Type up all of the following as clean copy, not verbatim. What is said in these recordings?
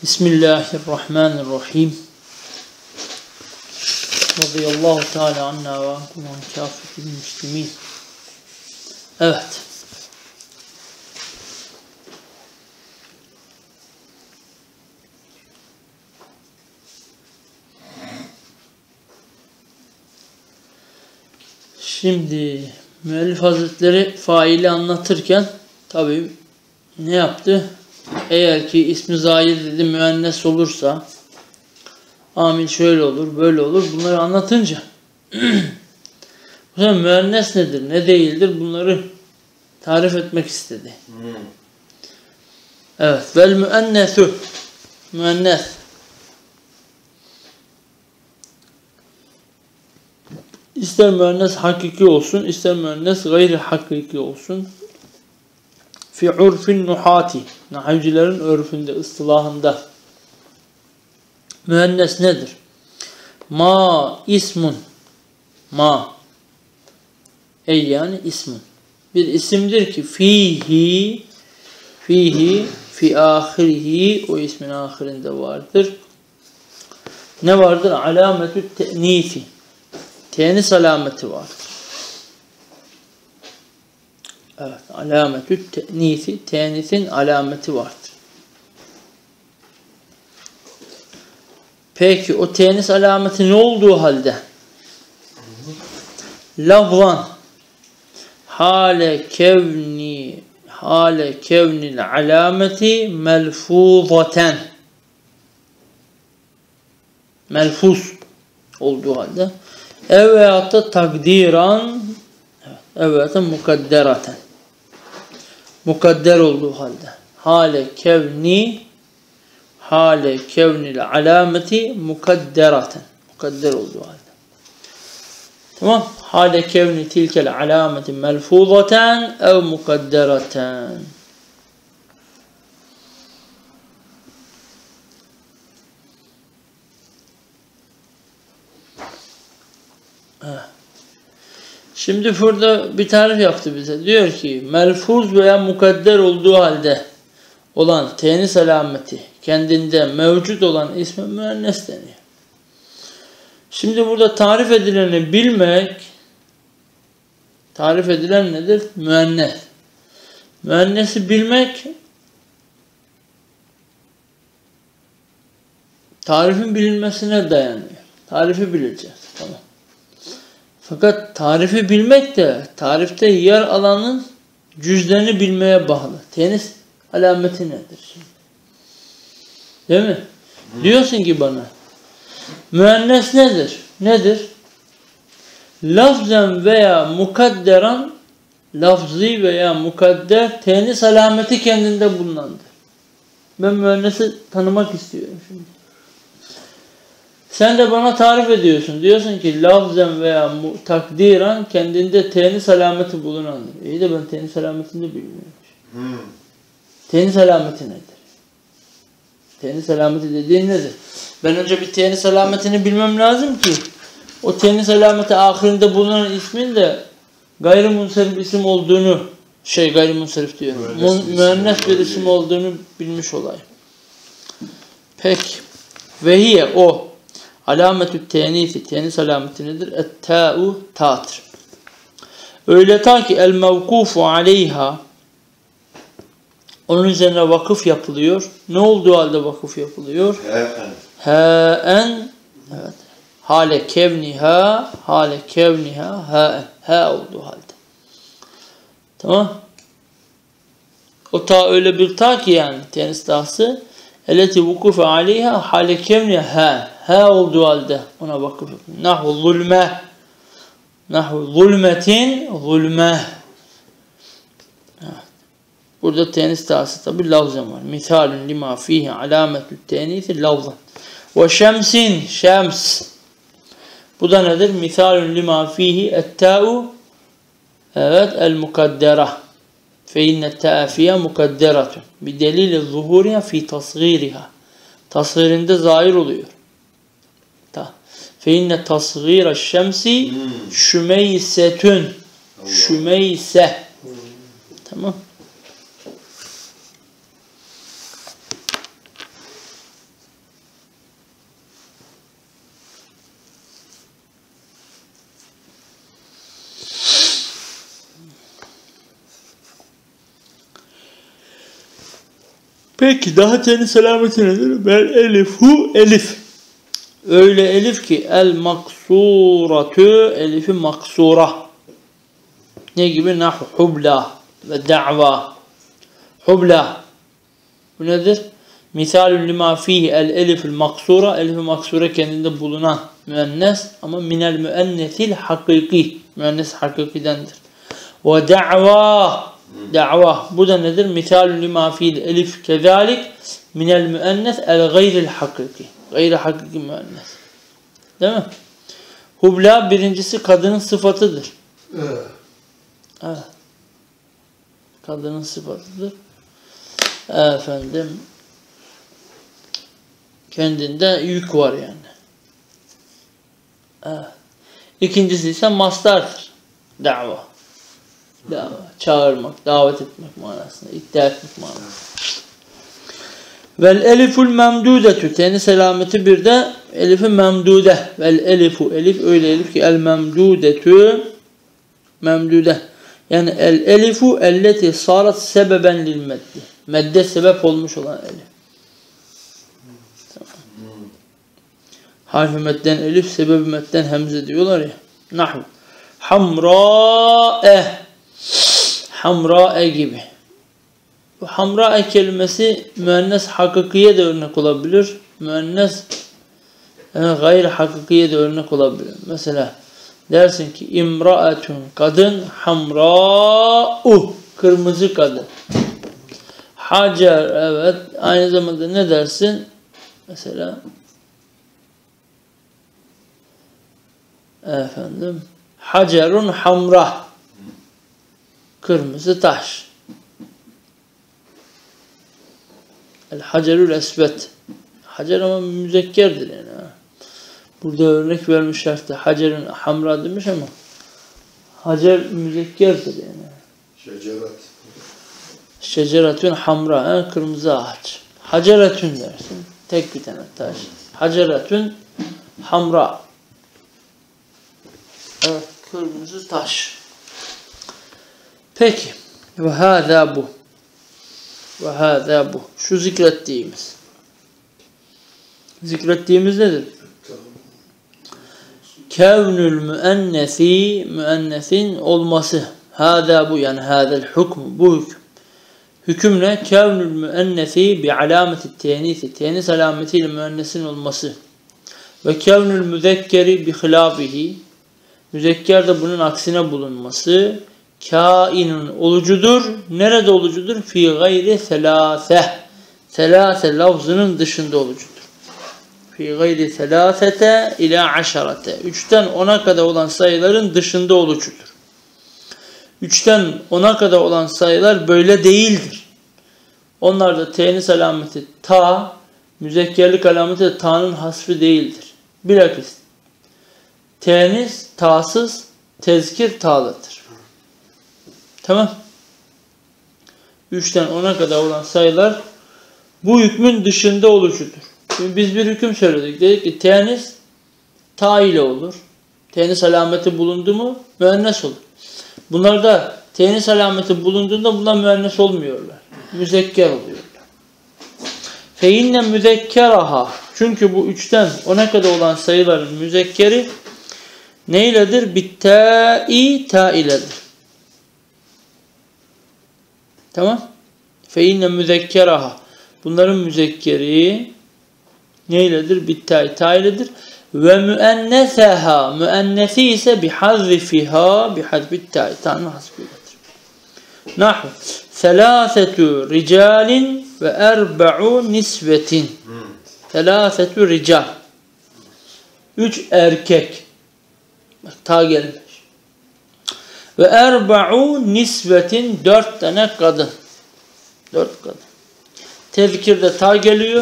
Bismillahirrahmanirrahim. Radıyallahu Teala anna ve ankum an kâfetil müslimin. Evet. Şimdi müellif hazretleri faili anlatırken tabii ne yaptı? Eğer ki ismi zahir dedi müennes olursa amil şöyle olur, böyle olur. Bunları anlatınca bu sefer müennes nedir, ne değildir bunları tarif etmek istedi. Evet. Vel müennesu müennes. İster müennes hakiki olsun, ister müennes gayri hakiki olsun. Fi urfin nuhati. Nahivcilerin örfünde, ıstılahında. Müennes nedir? Ma ismun. Ma. Ey yani ismun. Bir isimdir ki fihi fi ahirihi, o ismin ahirinde vardır. Ne vardır? Alametü te'nifi. Tenis alameti vardır. Evet, alametü te'nisi, tenisin alameti vardır. Peki o tenis alameti ne olduğu halde? Lafzan hale kevnil alameti melfuzaten, melfuz olduğu halde, veyahut da takdiran, evet, mukaddereten, mukadder olduğu halde, hale kevnil alameti mukaddereten, mukadder olduğu halde. Tamam. Hale kevni tilkel alameti melfuzaten ev mukaddereten. Şimdi burada bir tarif yaptı bize. Diyor ki melfuz veya mukadder olduğu halde olan tenis alameti kendinde mevcut olan isme müennes deniyor. Şimdi burada tarif edileni bilmek, tarif edilen nedir? Müennes. Müennesi bilmek, tarifin bilinmesine dayanıyor. Tarifi bileceğiz. Tamam. Fakat tarifi bilmek de tarifte yer alanın cüzlerini bilmeye bağlı. Tenis alameti nedir şimdi? Değil mi? Diyorsun ki bana müennes nedir? Nedir? Lafzen veya mukadderan, lafzi veya mukadder tenis alameti kendinde bulunandır. Ben müennesi tanımak istiyorum şimdi. Sen de bana tarif ediyorsun. Diyorsun ki lafzen veya takdiran kendinde tenis alameti bulunandır. İyi de ben tenis alametini de bilmiyorum. Tenis alameti nedir? Tenis alameti dediğin nedir? Ben önce bir tenis alametini bilmem lazım ki o tenis alameti ahirinde bulunan ismin de gayrimunsarif isim olduğunu, gayrimunsarif diyorum, müennes bir isim olduğunu bilmiş olayım. Peki. Vehiye o alametü tenisi, tenis alameti nedir? Et-ta'u, ta'tır. Öyle ta ki el mevkufu aleyha, onun üzerine vakıf yapılıyor. Ne olduğu halde vakıf yapılıyor? Hâen, evet. Hale kevniha hâen. Ha olduğu halde. Tamam. O ta öyle bir ta ki yani tenis tahsı eleti vukufe aleyha hale kevniha ha olduğu halde ona vakıf yapılıyor. Nahu zulme, nahu zulmetin zulme. Burada tenis tahsı tabi lafzen var. Misalun lima fihi alametü tenisi lafzen. Ve şemsin, şems. Bu da nedir? Misalun lima fihi et-ta'u, evet, el-mukaddera. Fe innet ta'a fiha mukadderatun. Bi delili zuhuriha fi tasghiriha. Tasghirinde zahir oluyor. Fe innet tasghira şemsi şümeysetün. Şümeyse. Tamam. Peki daha tenis alameti nedir? Vel elifu elif. Öyle elif ki el maksuratü elifi maksura. Ne gibi? Nahu hubla ve da'va. Hubla. Bu nedir? Misalün lima fihi el elifil maksura. Elifi maksura kendinde bulunan müennes ama minel müennesil hakiki. Müennes hakikidendir. Ve da'va. Da'va. Bu da nedir? Misalün lima fihi elif kezalik minel müennes el gayril hakiki. Gayri hakiki müennes. Değil mi? Hubla birincisi kadının sıfatıdır. Evet. Kadının sıfatıdır. Efendim kendinde yük var yani. Evet. İkincisi ise mastardır. Da'va. Da'va. Çağırmak, davet etmek manasında. İddia etmek manasında. Vel eliful memdudetü. Tenis alameti bir de elifi memdude. Vel elifu. Elif öyle elif ki el memdudetü. Memdude. Yani el elifu elleti sarat sebeben lil meddi. Medde sebep olmuş olan elif. Harf-i medden elif, sebebi medden hemze diyorlar ya. Nahvu. Hamra'e. Hamra'e gibi. Bu hamra'e kelimesi müennes hakikiye de örnek olabilir. Müennes gayri hakikiye de örnek olabilir. Mesela dersin ki imra'atun kadın, hamra'u kırmızı kadın. Hacer evet. Aynı zamanda ne dersin? Mesela efendim hacerun hamra kırmızı taş. El hacerül esvet. Hacer ama müzekkerdir yani. Burada örnek vermiş harfte. Hacerun hamra demiş ama hacer müzekkerdir yani. Şecerat. Şeceratun hamra. Kırmızı ağaç. Haceratun dersin. Tek bir tane taş. Haceratun hamra. Evet. Kırmızı taş. Peki. Ve hâzâ bu. Ve hâzâ bu. Şu zikrettiğimiz. Zikrettiğimiz nedir? Kevnül müennesi, müennesin olması. Hâzâ bu yani hâzel hukmu. Bu hüküm. Hüküm ne? Kevnül müennesi bi alameti tenisi. Tenis alametiyle müennesin olması. Ve kevnül müzekkeri bi hilâfihi. Müzekker de bunun aksine bulunması. Kainun olucudur. Nerede olucudur? Fi gayri selâse. Selâse lafzının dışında olucudur. Fi gayri selâsete ila aşarete. 3'ten 10'a kadar olan sayıların dışında olucudur. 3'ten 10'a kadar olan sayılar böyle değildir. Onlarda tenis alameti ta, müzekkerlik alameti de ta'nın hasfı değildir. Bilakis tenis ta'sız, tezkir ta'lıdır. Tamam. 3'ten 10'a kadar olan sayılar bu hükmün dışında olucudur. Şimdi biz bir hüküm söyledik. Dedik ki tenis ta ile olur. Tenis alameti bulundu mu müennes olur. Bunlarda tenis alameti bulunduğunda bunlar müennes olmuyorlar. Müzekker oluyorlar. Fe inne müzekkeraha. Çünkü bu 3'ten 10'a kadar olan sayıların müzekkeri neyledir? Bitta'i ta iledir. Tamam? Fe inne müzekkeraha. Bunların müzekkeri neyledir? Bitta'i ta iledir. Ve müenneseha. Müennesi ise bihazfiha bihazbit ta'i. Ta'nın hasbiyledir. Nahu. Selâsetü ricalin ve erba'u nisvetin. Selâsetü rical. 3 erkek. Bak ta gelmiş. Ve erba'u nisvetin 4 tane kadın. 4 kadın. Tezkirde ta geliyor.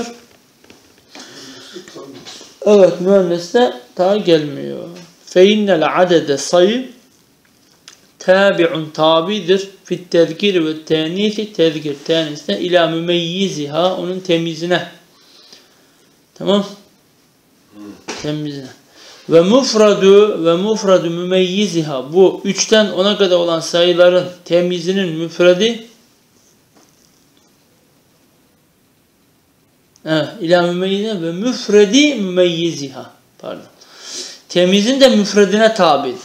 Evet, müenneste ta gelmiyor. Fe innel adede sayı tabi'un tabidir fit tezkir ve tenisi tezkir tenisine ila mümeyyiziha onun temizine. Tamam? Temizine. Ve mufradu mümeyyiziha bu 3'ten 10'a kadar olan sayıların temizinin müfredi Evet, ila mümeyyize ve müfredi mümeyyiziha. Pardon. Temizin de müfredine tabidir.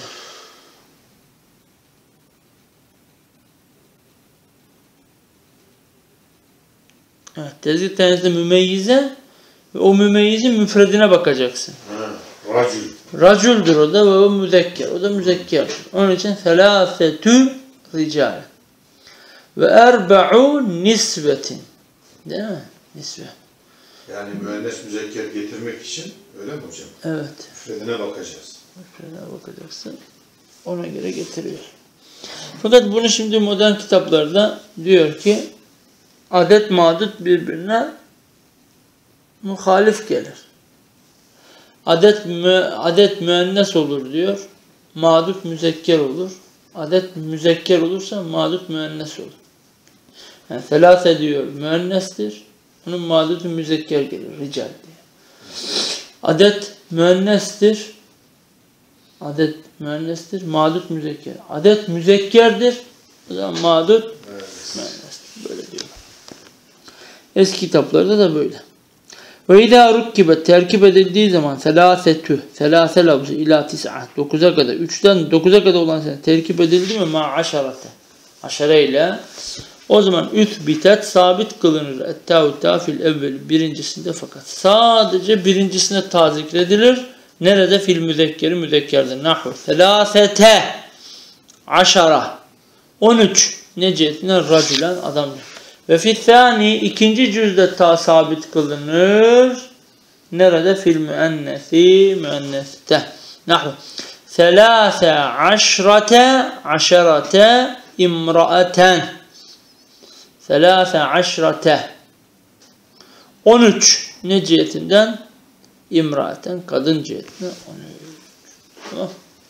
Evet, tezgih temizde mümeyyize ve o mümeyyizin müfredine bakacaksın. Racül. Racüldür o da ve o müzekker. O da müzekkerdir. Onun için selâfetü rical. Ve erba'u nisbetin. Değil mi? Nisbe. Yani müennes müzekker getirmek için öyle mi hocam? Evet. Müfredine bakacağız. Müfredine bakacaksın. Ona göre getiriyor. Fakat bunu şimdi modern kitaplarda diyor ki adet madut birbirine muhalif gelir. Adet müennes olur diyor. Madut müzekker olur. Adet müzekker olursa madut müennes olur. Yani selase diyor müennestir. Onun madutu müzekker gelir. Rical diye. Adet müennestir. Adet müennestir. Madut müzekker. Adet müzekkerdir. O zaman madut müennestir. Böyle diyor. Eski kitaplarda da böyle. Ve idâ rukkibet terkip edildiği zaman selâse lafzı ilâ tis'a 9'a kadar 3'ten 9'a kadar olan sene terkip edildi mi ma aşarate aşare ile o zaman üthbitet sabit kılınır ettâvüttâ fil evvel birincisinde fakat sadece birincisinde ta zikredilir. Nerede? Fil müzekkeri müzekkerde nahu selâsete aşara 13 neciyetinden racülen adam. Ve fi'thani ikinci cüzde ta sabit kılınır. Nerede? Fil müennesi müenneste. Nahu. Selâse aşrate aşarate imra'aten. Selâse aşrate 13 ne cihetinden? İmra'aten kadın cihetinden 13. Tamam.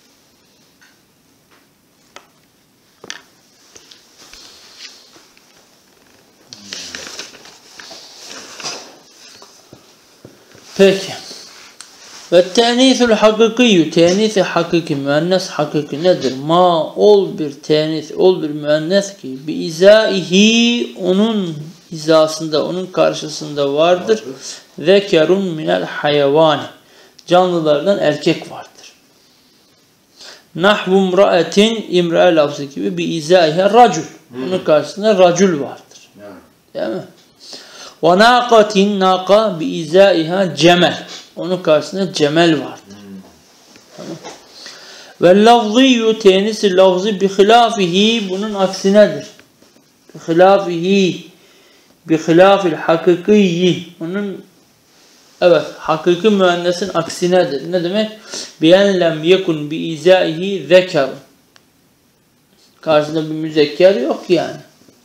Peki. Ve te'nîthül hakîkîyyü te'nîth-i hakiki, müennes hakiki nedir? Ma ol bir te'nîth, ol bir müennes ki bi izâihi onun hizasında, onun karşısında vardır. Zekerun minel hayvani. Canlılardan erkek vardır. Nahvu imra'etin imrae lafzı gibi bi izâihe racül. Onun karşısında racül vardır. Değil mi? Ve nâkatin nâka bi izâiha cemel. Onun karşısında cemel vardır. Tamam. Ve lafzıyyu tenisi lafzı bi hilâfihi bunun aksinedir. Bi hilâfihi bi hilâfil hakikiyyi onun evet hakiki müennesin aksinedir. Ne demek? Bi'en lem yekun bi izâihi zeker. Karşısında bir müzekker yok yani.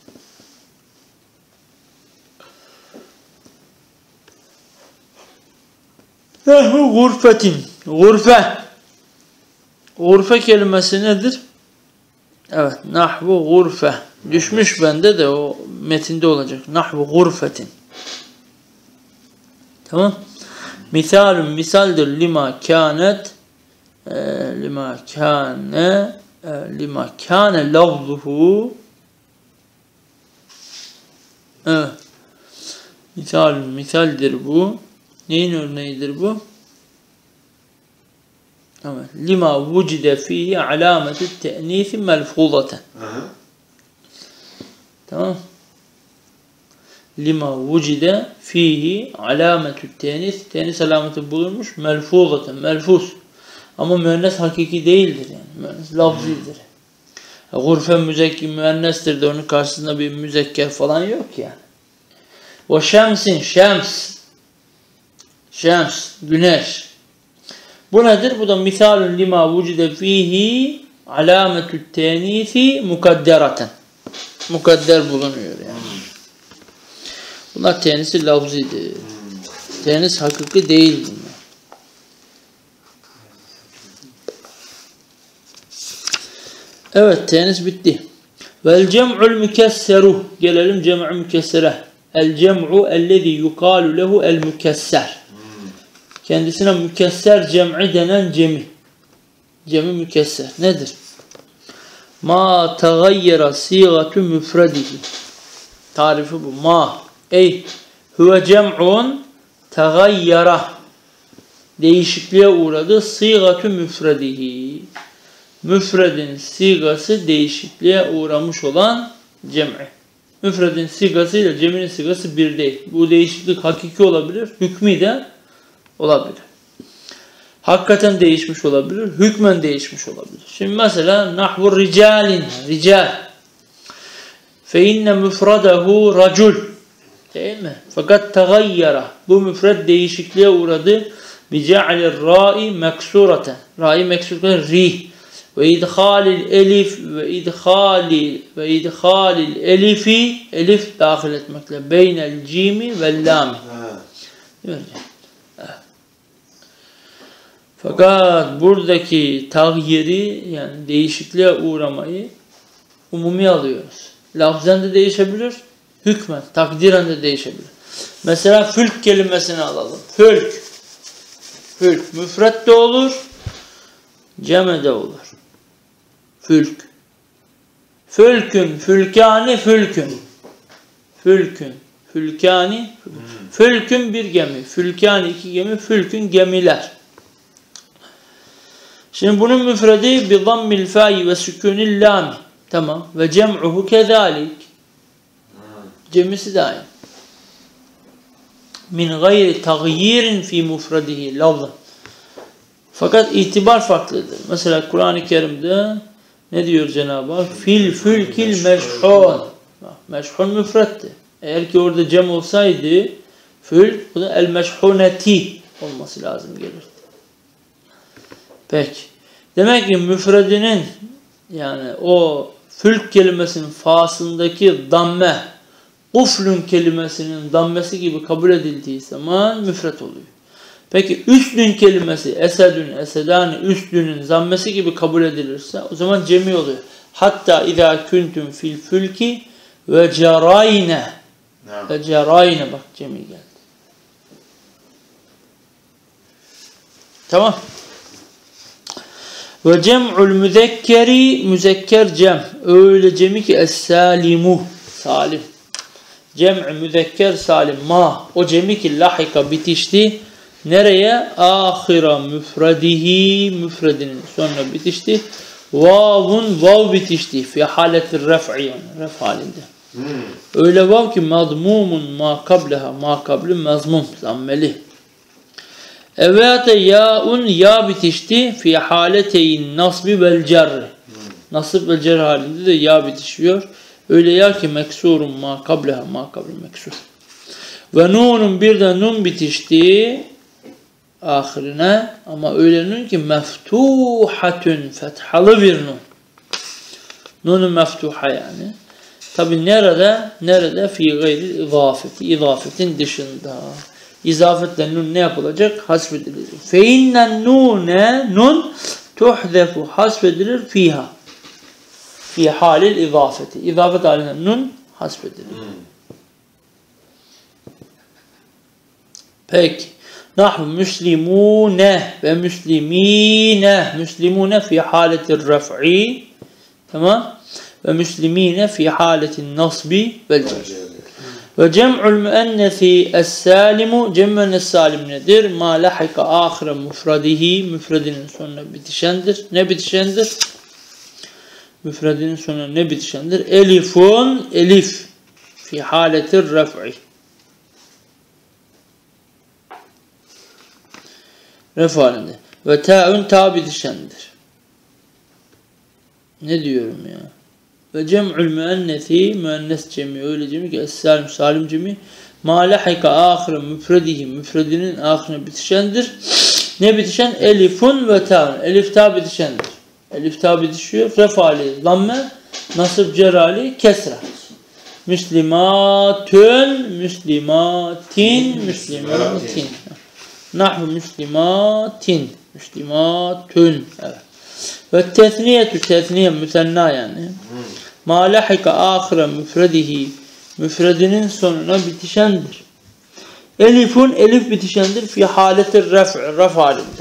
Gurfetin. Gurfe. Gurfe kelimesi nedir? Evet. Nahvu gurfe. Düşmüş bende de o metinde olacak. Nahvu gurfetin. Tamam. Misalun misaldir lima kânet lima kâne lafzuhu evet. Misaldir bu. Neyin örneğidir bu? Evet. Lima vucide fihi alametü te'nîfi melfûzaten. Tamam. Lima vucide fihi alametü te'nis. Te'nis alameti bulunmuş. Melfûzaten. Melfuz. Ama müennes hakiki değildir yani. Müennes lafzidir. Gurfe müzekker müennestir de onun karşısında bir müzekker falan yok yani. Ve şemsin şems. Şems, güneş. Bu nedir? Bu da misalun lima vucide fihi alametü tenisi mukaddereten. Mukadder bulunuyor yani. Bunlar tenisi lafzidir. Tenis hakiki değil bunlar. Evet, tenis bitti. Vel cem'ul mükesseru. Gelelim cem'u mükessere. El cem'u ellezî yukâlu lehu el mükesser. Kendisine mükesser cem'i denen cemi. Cemi mükesser. Nedir? Ma tegayyera sigatu müfredihi. Tarifi bu. Ma. Ey Huve cem'un tegayyara. Değişikliğe uğradı. Sigatü müfredihi. Müfredin sigası değişikliğe uğramış olan cem'i. Müfredin sigası ile cem'in sigası bir değil. Bu değişiklik hakiki olabilir. Hükmü de olabilir. Hakikaten değişmiş olabilir. Hükmen değişmiş olabilir. Şimdi mesela nahvu ricalin. Rical. Fe inne müfredehu racul. Değil mi? Fakat tegayyara. Bu müfred değişikliğe uğradı. Bice'lir ra'i meksureten. Ra'i meksureten ri. Ve idhalil elif ve idhalil elifi elif dahil etmekle beynel cimi ve lami. Fakat buradaki tağyiri yani değişikliğe uğramayı umumi alıyoruz. Lafzen de değişebilir, hükmen, takdiren de değişebilir. Mesela fülk kelimesini alalım. Fülk. Fülk müfret de olur, cem de olur. Fülk. Fülkün, fülkani, fülkün. Fülkün, fülkani, fülkün bir gemi, fülkani iki gemi, fülkün gemiler. Şimdi bunun müfredi bi zammil fa'i ve sükûnil lami. Tamam. Ve cem'uhu kezalik. Cemisi de aynı. Min gayri tagyirin fi mufredihi lafzan. Fakat itibar farklıdır. Mesela Kur'an-ı Kerim'de ne diyor Cenab-ı Hak? Fil fülkil meşhun. Meşhun müfretti. Eğer ki orada cem olsaydı fülk, bu da el meşhuneti olması lazım gelirdi. Peki. Demek ki müfredinin yani o fülk kelimesinin fasındaki damme uflun kelimesinin dammesi gibi kabul edildiği zaman müfret oluyor. Peki üslün kelimesi esedün, esedani, üslünün zammesi gibi kabul edilirse o zaman cemi oluyor. Hatta izâ küntüm fil fülki ve cerayne. Ve cerayne bak cemi geldi. Tamam. Ve cem'ul müzekkeri müzekker cem. Öyle cemi ki es-salimu salim. Cem'i müzekker salim ma. O cemi ki lahika bitişti. Nereye? Ahira müfredihi müfredinin sonuna bitişti. Vavun vav bitişti. Fi haletir ref'i yani. Ref halinde. Öyle vav ki mazmumun ma kableha. Ma kabli mazmum. Zammeli. Evet ya'un ya bitişti. Fi haleteyn nasbi vel cerri. Nasb ve cer halinde de ya bitişiyor. Öyle ya ki meksurun ma kableha. Ma kabli meksur. Ve nunun bir de nun bitişti. Ahirine ama öyle nun ki meftuhatun fethalı bir nun. Nunun meftuha yani. Tabi nerede? Nerede? Fi gayri izafeti. İzafetin dışında. İzafetle nun ne yapılacak? Hasfedilecek. Fe innen nune nun tuhzefu hasfedilir fiha. Fi halil izafeti. İzafet haline nun hasfedilir. Peki. Nahnu müslimune ve müslimine. Müslimune fi haletir ref'i. Tamam. Ve müslimine fi haletin nasbi vel cer. Ve cem'ul müennesi es-salimu. Cem'ül salim nedir? Ma lahika ahire müfredihi. Müfredinin sonuna bitişendir. Ne bitişendir? Müfredinin sonuna ne bitişendir? Elifun. Elif. Fi haletir ref'i. Ref halinde. Ve ta'un ta bitişendir. Ne diyorum ya? Ve cem'ül müennesi müennes cemi öyle cemi ki es-salim salim cemi ma lahika ahire müfredihi müfredinin ahirine bitişendir. Ne bitişen? Elifun ve ta'un. Elif ta bitişendir. Elif ta bitişiyor. Ref hali zamme nasıb cerali kesra. Müslimatün müslimatin müslimatin. Nahnu müslimatin. Müslimatün. Evet. Ve tesniyetü tesniye müsenna yani. Ma lahika ahire müfredihi. Müfredinin sonuna bitişendir. Elifun elif bitişendir. Fi haletir ref'i. Ref halinde.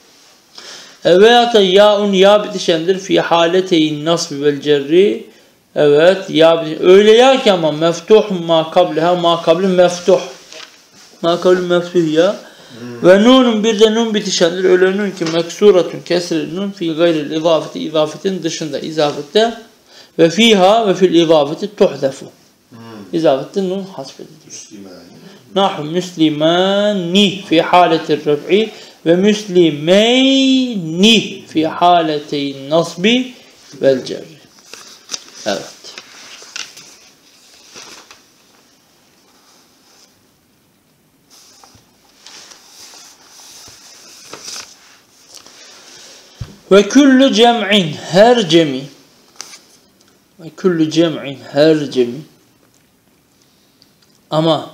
Veyahut ya'un ya bitişendir. Fi haleteyn nasbi vel cerri. Evet. Ya öyle ya ki ama meftuh ma kableha ma kabli meftuh. Ma kabli meftuh ya. Ve nunun bir de nun bitişendir. Öyle nun ki meksuratun kesreli nun fi gayril izafeti izafetin dışında izafette ve fiha ve fil izafeti tuhdefu. İzafette nun hasbedilir. Nahu müslimani fi haletir raf'i ve müslimeyni fi haleteyn nasbi vel cerri. Evet. Ve küllü cem'in her cemi ve küllü cem'in her cemi ama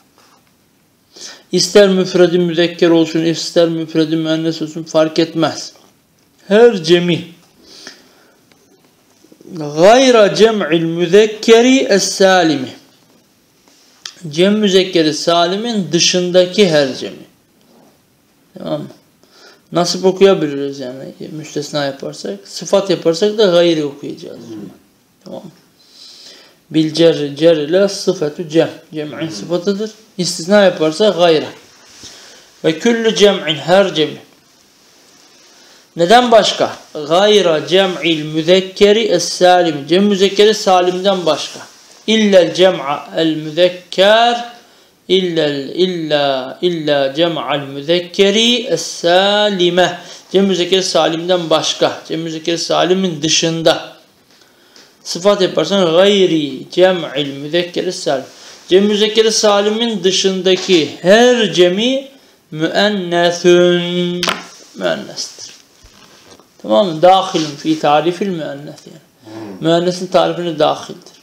ister müfredi müzekker olsun ister müfredi müennes olsun fark etmez. Her cemi gayra cem'il müzekkeri es-salimi cem müzekkeri salimin dışındaki her cemi. Tamam mı? Nasip okuyabiliriz yani müstesna yaparsak. Sıfat yaparsak da gayri okuyacağız. Tamam mı? Bil cerri cer ile sıfatü cem. Cem'in sıfatıdır. İstisna yaparsak gayra. Ve küllü cem'in her cemi. Neden başka? Gayra cem'il müzekkeri es-salim. Cem müzekkeri salimden başka. İllel cem'a el müzekker İlla cem'al müzekkeri es-salime. Cem müzekkeri salimden başka. Cem müzekkeri salimin dışında. Sıfat yaparsan gayri cem'il müzekkeri salim. Cem müzekkeri salimin dışındaki her cemi müennethün. Müennestir. Tamam mı? Dâhilun fi tarifil müennes yani. Müennesin tarifine dâhildir.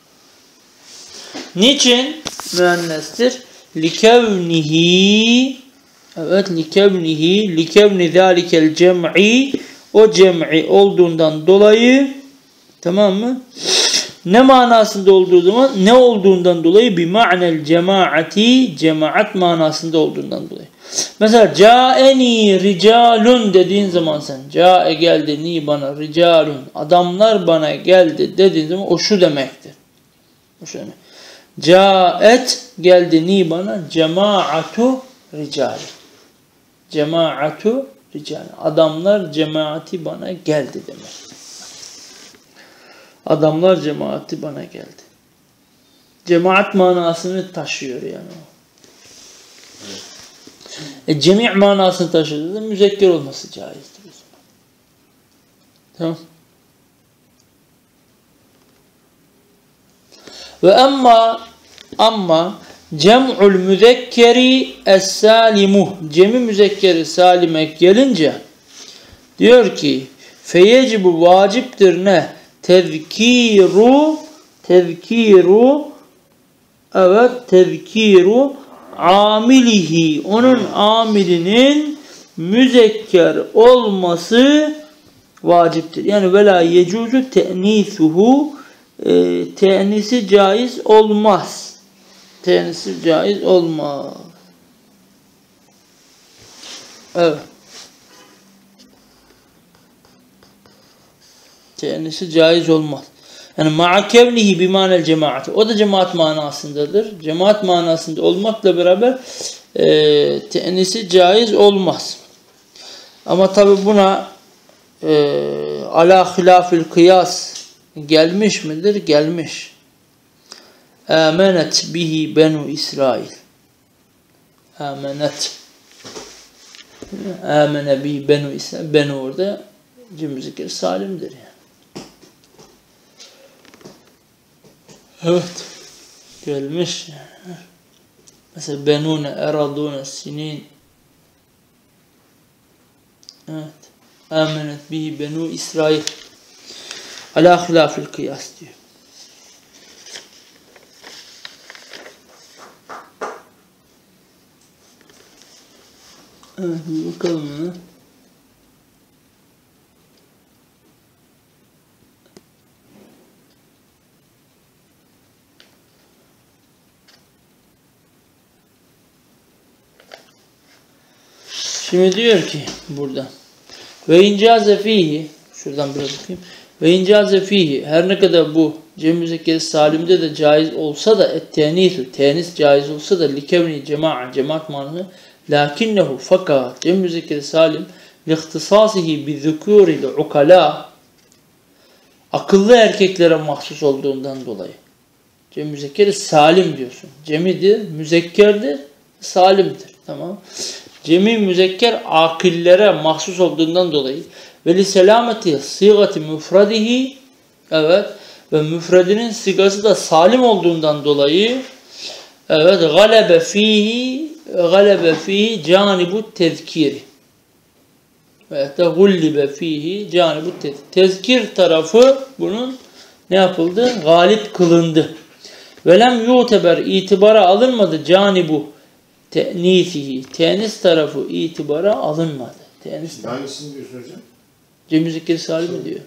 Niçin müennestir? Likevnihi evet likevni zâlikel cem'i o cem'i olduğundan dolayı tamam mı? Ne manasında olduğu zaman ne olduğundan dolayı bir ma'nel cemaati cemaat manasında olduğundan dolayı. Mesela caeni ricalun dediğin zaman sen cae geldi ni bana ricalun adamlar bana geldi dediğin zaman o şu demektir. O şu demek. Caet geldi ni bana cemaatu ricali. Cemaatu ricali. Adamlar cemaati bana geldi demek. Adamlar cemaati bana geldi. Cemaat manasını taşıyor yani o. Cemi' manasını taşıdığında müzekker olması caizdir o zaman. Tamam. Ve amma cem'ul müzekkeri es-salimu cemi müzekkeri salime gelince diyor ki feyecibu vaciptir ne? Tezkiru amilihi onun amilinin müzekker olması vaciptir. Yani vela yecuzu te'nisuhu te'nisi caiz olmaz. Te'nisi caiz olmaz. Evet. Te'nisi caiz olmaz. Yani ma'a kevnihi bimanel cemaati. O da cemaat manasındadır. Cemaat manasında olmakla beraber te'nisi caiz olmaz. Ama tabi buna ala hilafil kıyas gelmiş midir? Gelmiş. Amenet bihi benu İsrail. Amene bihi benu İsrail. Benu orada cemizikleri salimdir yani. Evet. Gelmiş. Mesela benune eradune sinin. Evet. Amenet bihi benu İsrail. Ala hilafil kıyas diyor. Evet, bir bakalım ona. Şimdi diyor ki burada ve incaze fihi şuradan biraz okuyayım. Ve incaze fihi her ne kadar bu cem müzekkeri salimde de caiz olsa da tenis caiz olsa da likevni cemaat manası lakinnehu fakat cem müzekkeri salim lihtisasihi bizukuri ukala akıllı erkeklere mahsus olduğundan dolayı. Cem müzekkeri salim diyorsun. Cemidir, müzekkerdir, salimdir. Tamam. Cemi müzekker akillere mahsus olduğundan dolayı ve li selameti sigati müfradihi evet ve müfredinin sigası da salim olduğundan dolayı evet galebe fihi canibu tezkiri ve gullibe fihi canibu tezkir tarafı bunun ne yapıldı? Galip kılındı. Ve lem yuteber itibara alınmadı canibu te'nisihi. Tenis tarafı itibara alınmadı. Tenis tarafı. Hangisini diyorsun hocam? Cem müzekkeri salim diyor.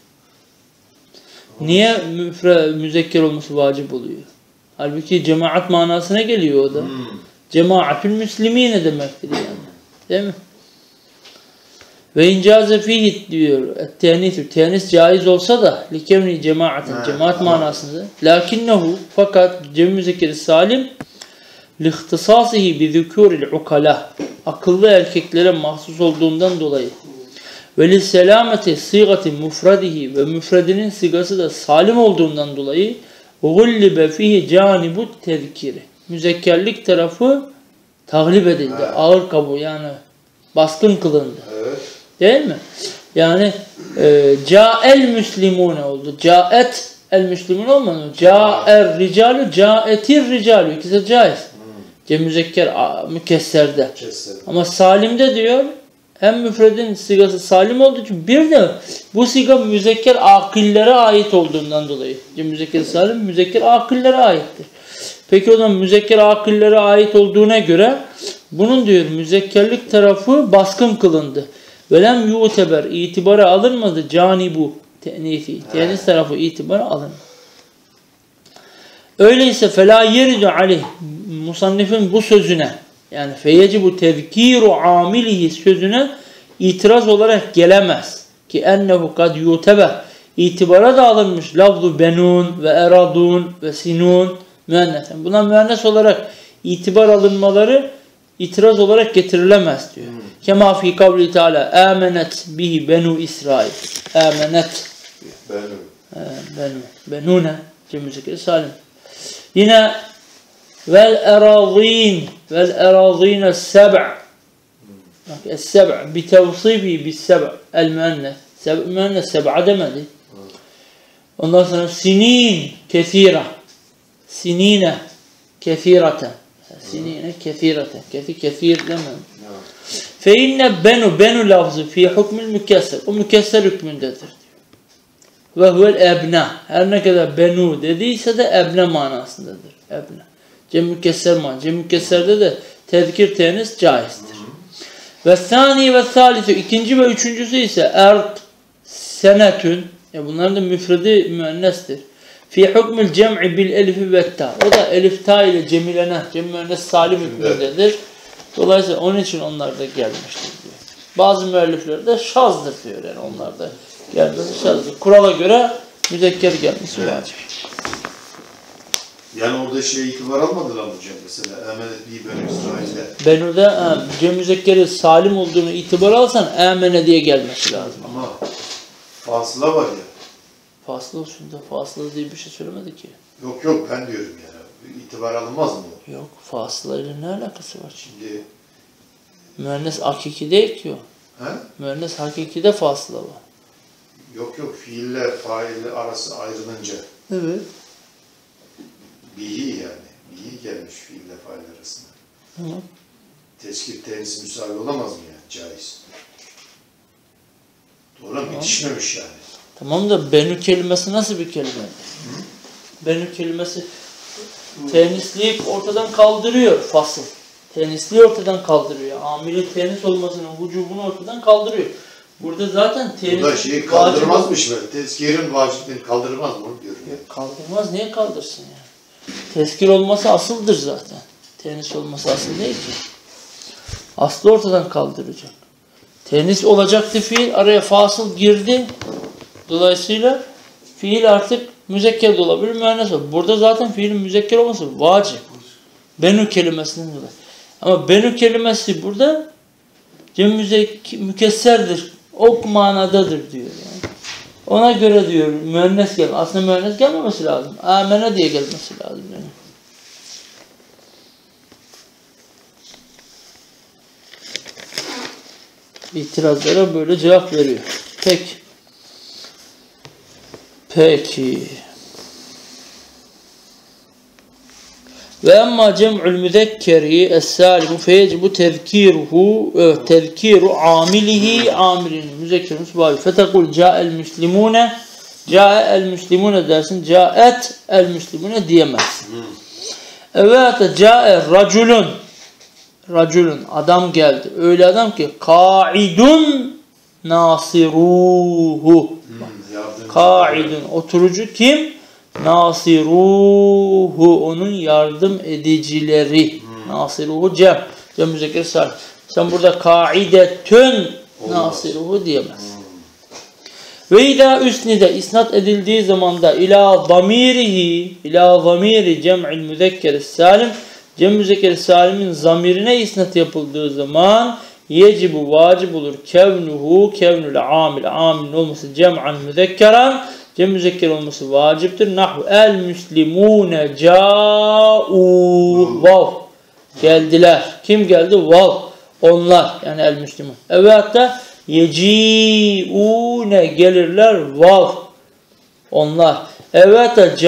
Niye müzekker olması vacip oluyor? Halbuki cemaat manasına geliyor o da. Cemaatül müslimine demektir yani. Değil mi? Ve incaze fihi diyor. Tenis caiz olsa da likevni cemaat manasında. Lakinnehu fakat cem müzekkeri salim lihtisasihi bi zukuril ukala akıllı erkeklere mahsus olduğundan dolayı ve li selameti sigati mufradihi ve müfredinin sigası da salim olduğundan dolayı gullibe fihi canibu tezkiri müzekkerlik tarafı taglip edildi. Ağır kabul yani baskın kılındı. Evet. Değil mi? Yani ca'el müslimune oldu. Ca'et el müslimun olmadı mı? Ca'er ricalu, ca'etir ricalu. İkisi de caiz. Cem müzekker mükesserde. Ama salimde diyor hem müfredin sigası salim olduğu için bir de bu siga müzekker akillere ait olduğundan dolayı. Cem müzekker salim müzekker akillere aittir. Peki o zaman müzekker akillere ait olduğuna göre bunun diyor müzekkerlik tarafı baskın kılındı. Velem yuteber itibara alınmadı canibu te'nisi. Tenis tarafı itibara alınmadı. Öyleyse fela yeridu aleyh musannifin bu sözüne yani feyecibu tezkiru amilihi sözüne itiraz olarak gelemez. Ki ennehu kad yuteber itibara da alınmış lafzu benun ve eradun ve sinun müennesen. Buna müennes olarak itibar alınmaları itiraz olarak getirilemez diyor. Kema fi kavli teala amenet bihi benu İsrail. Amenet. Benune. Cem müzekkeri salim. Yine vel erazîne seb' bak es-seb' bi tevsifi bis seb' el müennes. Müennes seb'a demedi. Ondan sonra sinin kesira. Sinine kesireten. Sinine kesireten. Kesir demem. Fe inne benu lafzı fi hukmül mükesser. O mükesser hükmündedir. Ve huvel ebna. Her ne kadar benu dediyse de ebne manasındadır. Ebne. Cem mükesser manası. Cem mükesserde de tezkir tenis caizdir. Ve sani ve salisu. İkinci ve üçüncüsü ise ert senetün. Bunların da müfredi müennestir. Fi hukmül cem'i bil elifi ve ta. O da elif ta ile cemilenen. Cem müennes salim hükmündedir. Dolayısıyla onun için onlar da gelmiştir diyor. Bazı müellifler de şazdır diyor yani onlar da gelmesi şazdır. Kurala göre müzekker gelmesi vacip. Yani orada itibar almadılar hocam mesela. Amenet bi benu İsrail'de. Benu'da cem müzekkeri salim olduğunu itibar alsan amene diye gelmesi lazım. Ama fasıla var ya. Fasıla olsun da fasıla diye bir şey söylemedi ki. Yok ben diyorum yani. İtibar alınmaz mı? Yok fasıla ile ne alakası var? Şimdi müennes hakiki değil ki o. He? Müennes hakikide fasıla var. Yok fiiller failler arası ayrılınca. Evet. Bihi yani. Bihi gelmiş fiille fail arasında. Tamam. Teşkil tenis müsaade olamaz mı yani? Caiz. Doğru mu? Yetişmemiş yani. Tamam da benü kelimesi nasıl bir kelime? Benü kelimesi tenisliği ortadan kaldırıyor fasıl. Tenisliği ortadan kaldırıyor. Amili tenis olmasının vücubunu ortadan kaldırıyor. Burada zaten tenis... Burada şeyi kaldırmazmış böyle. Tezkirin vacibini kaldırmaz mı onu diyorum. Kaldırmaz. Niye kaldırsın yani? Tezkir olması asıldır zaten. Tenis olması asıl değil ki. Aslı ortadan kaldıracak. Tenis olacaktı fiil. Araya fasıl girdi. Dolayısıyla fiil artık müzekker de olabilir, müennes olabilir. Burada zaten fiilin müzekker olması vacip. Benü kelimesinden dolayı. Ama benü kelimesi burada cem mükesserdir. O manadadır diyor yani. Ona göre diyor müennes gel. Aslında müennes gelmemesi lazım. Amene diye gelmesi lazım yani. İtirazlara böyle cevap veriyor. Peki. Ve emma cem'ul müzekkeri es-salimu feyecibu tezkiru amilihi amilini müzekkerimiz var. Fetekul ca'el müslimune dersin. Ca'et el müslimune diyemezsin. Evet ca'er raculun adam geldi. Öyle adam ki ka'idun nasiruhu. Ka'idun oturucu kim? Nasiruhu onun yardım edicileri. Nasiruhu cem müzekker salim. Sen burada kaidetün nasiruhu diyemezsin. Ve idâ üsnide isnat edildiği zaman da ila zamiri cem'il müzekker salim cem müzekker salimin zamirine isnat yapıldığı zaman yecibu vacib olur kevnul amilin olması cem'an müzekkeran cem müzekker olması vaciptir. Nahvu el müslimune ca'u vav geldiler. Kim geldi? Vav. Onlar yani el müslimun. Evet hatta yeci'une gelirler vav. Onlar. Evet hatta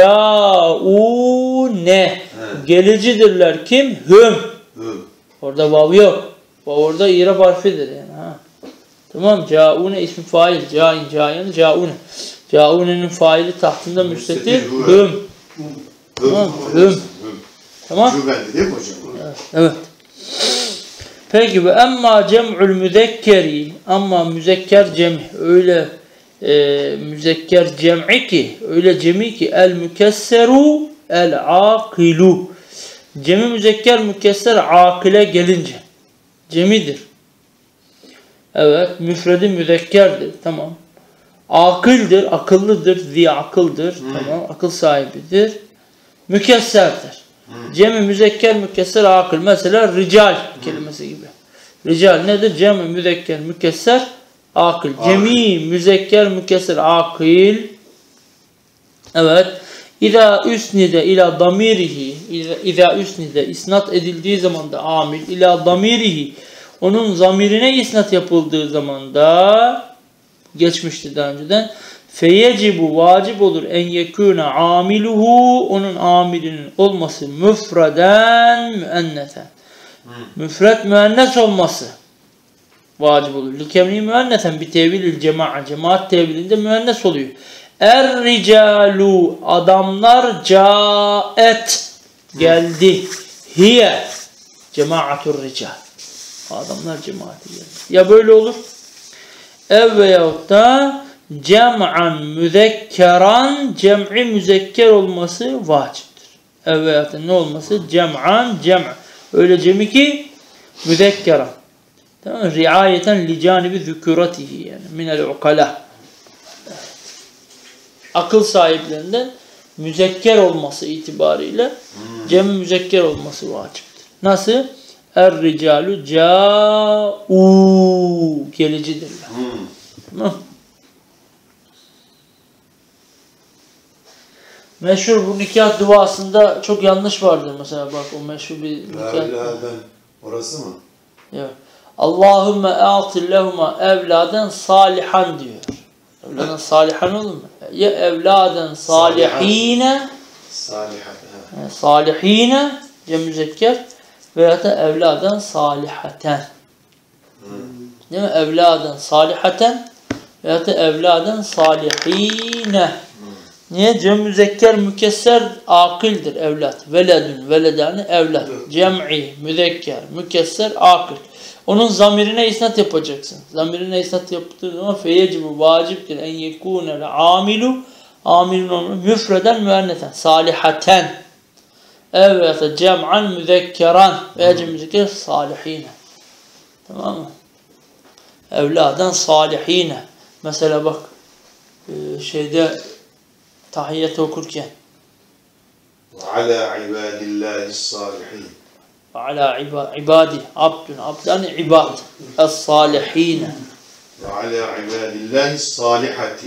ca'une gelicidirler. Kim? Hüm. Orada vav yok. Vav orada irab harfidir yani. Tamam. Ca'une ismi fail. Ca'in ca'une. Ca'une'nin faili tahtında müstetir. Hüm. Tamam. Hüm. Tamam. Güvenli değil mi hocam? Evet. Peki ve emma cem'ül müzekkeri ama müzekker cem'i öyle müzekker cem'i ki öyle cem'i ki el mükesseru el akilu cem'i müzekker mükesser akile gelince cemidir. Evet müfredi müzekkerdir. Tamam. Akıldır, akıllıdır, akıldır. Tamam, akıl sahibidir. Mükesserdir. Cem-i müzekker mükesser akıl. Mesela rical kelimesi gibi. Rical nedir? Cem-i müzekker mükesser akıl. Cemi müzekker mükesser akıl. Evet. İza üsnide ila damirihi İza üsnide isnat edildiği zaman da amil ila damirihi onun zamirine isnat yapıldığı zaman da geçmişti daha önceden. Feyecibu vacip olur en yekûne amiluhu onun amilinin olması müfreden müenneten. Müfred müennes olması vacip olur. Likemni müenneten bi tevilil cemaat tevilinde müennes oluyor. Er ricalu adamlar caet geldi. Hiye cemaatur rical. Adamlar cemaati geldi. Ya böyle olur. Ev veyahut da cem'an müzekkeran cem'i müzekker olması vaciptir. Ev veyahut da ne olması? Cem'an cem'. Öyle cem'i ki müzekkeran. Tamam, riayeten li canibi züküratihi yani minel ukala. Akıl sahiplerinden müzekker olması itibariyle cem' müzekker olması vaciptir. Nasıl? Er-ricalu ca'u gelicidirler. Tamam. Meşhur bu nikah duasında çok yanlış vardır mesela bak o meşhur bir nikah. Evladen orası mı? Evet. Allahümme a'ti lehuma evladen salihan diyor. Evladen salihan olur mu? Ya evladen salihine salihine ya müzekker veya da evladen salihaten. Değil mi? Evladen salihaten veya da evladen salihine. Niye? Cem müzekker mükesser akildir evlat. Veledün veledani evlat. Cem'i müzekker mükesser akil. Onun zamirine isnat yapacaksın. Zamirine isnat yaptığı zaman feyecibu vaciptir en yekûnel amilu amilun müfreden müenneten salihaten. Evet, cem'an müzekkeran veya cem müzekker salihine. Tamam mı? Evladan salihine. Mesela bak şeyde Tahiyyatı okurken. وعلى عباد الله الصالحين. وعلى عبادي عبدان عباد الصالحين. وعلى عباد الله الصالحة.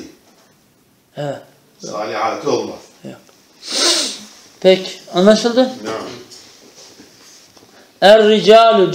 Salihat olmaz. Peki, anlaşıldı? Naam. Er-ricalu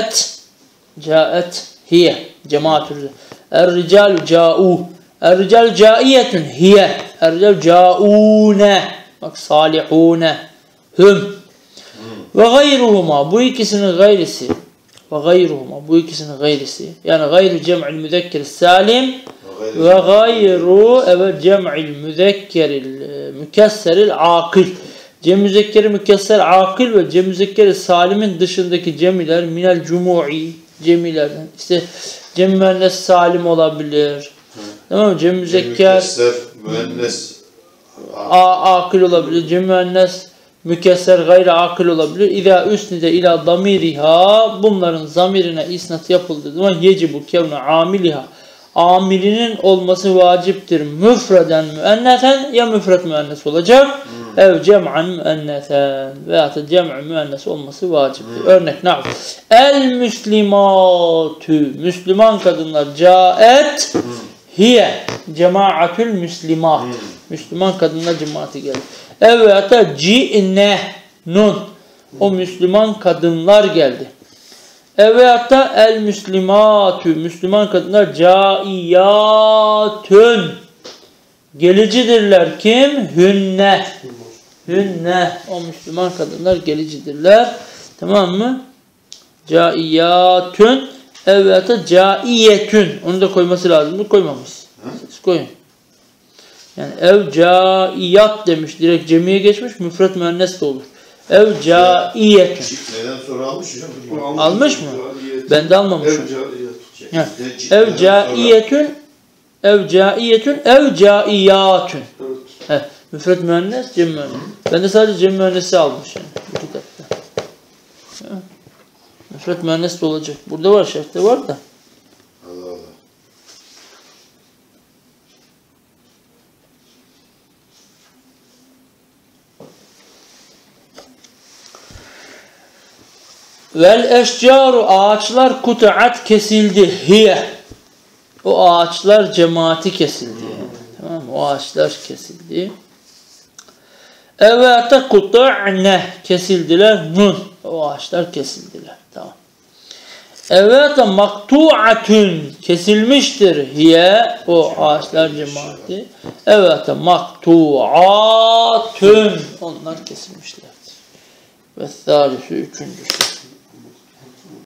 caet hiye cemaatür. Er-ricalu ca'u. Er-ricalu ca'iyetun hiye. Er-ricalu ca'une. Bak salihune. Hüm. Ve gayruhuma. Bu ikisinin gayrisi. Ve gayruhuma. Bu ikisinin gayrisi. Yani gayru cem'il müzekker salim. Ve gayru evet cem'il müzekkeril mükesseril akil. Cem müzekkeri mükesser akil ve cem müzekkeri salimin dışındaki cemiler minel cumu'i cemilerden. İşte cem müennes salim olabilir. Tamam mı? Cem müzekker mükesser müennes akil olabilir. Cem müennes mükesser gayri akil olabilir. İza üsnide ila damiriha bunların zamirine isnat yapıldığı zaman yecibu kevne amiliha amilinin olması vaciptir. Müfreden müennesen ya müfred müennes olacak. Ev cem'an müennesen veya da cem'i müennes olması vaciptir. Örnek ne? El müslimatü Müslüman kadınlar caet hiye cemaatül müslimat. Müslüman kadınlar cemaati gelir. Ev veya da ci'ne nun o Müslüman kadınlar geldi. Evet da el müslimatü Müslüman kadınlar caiyatün gelicidirler. Kim? Hünne. Hünne. O Müslüman kadınlar gelicidirler. Tamam mı? Caiyatün. Evet da caiyetün. Onu da koyması lazım. Koymamış. Siz koyun. Yani ev caiyat demiş. Direkt cemiye geçmiş. Müfret müennes de olur. Ev caiyetün. Neden sonra almış hocam? Almış mı? Ben de almamışım. Ev caiyetün. Ev caiyetün. Ev caiyatün. Müfret müennes, cem müennes. Ben de sadece cem müennesi almışım. Bu kitapta. Müfret müennes de olacak. Burada var, şerhte var da. Allah Allah. Vel eşcaru ağaçlar kut'at kesildi. Hiye. O ağaçlar cemaati kesildi. Tamam mı? O ağaçlar kesildi. Evet kut'ne kesildiler. Nun. O ağaçlar kesildiler. Tamam. Evet maktu'atun kesilmiştir. Hiye. O ağaçlar cemaati. Evet maktu'atun onlar kesilmişlerdir. Ve thalitü üçüncüsü.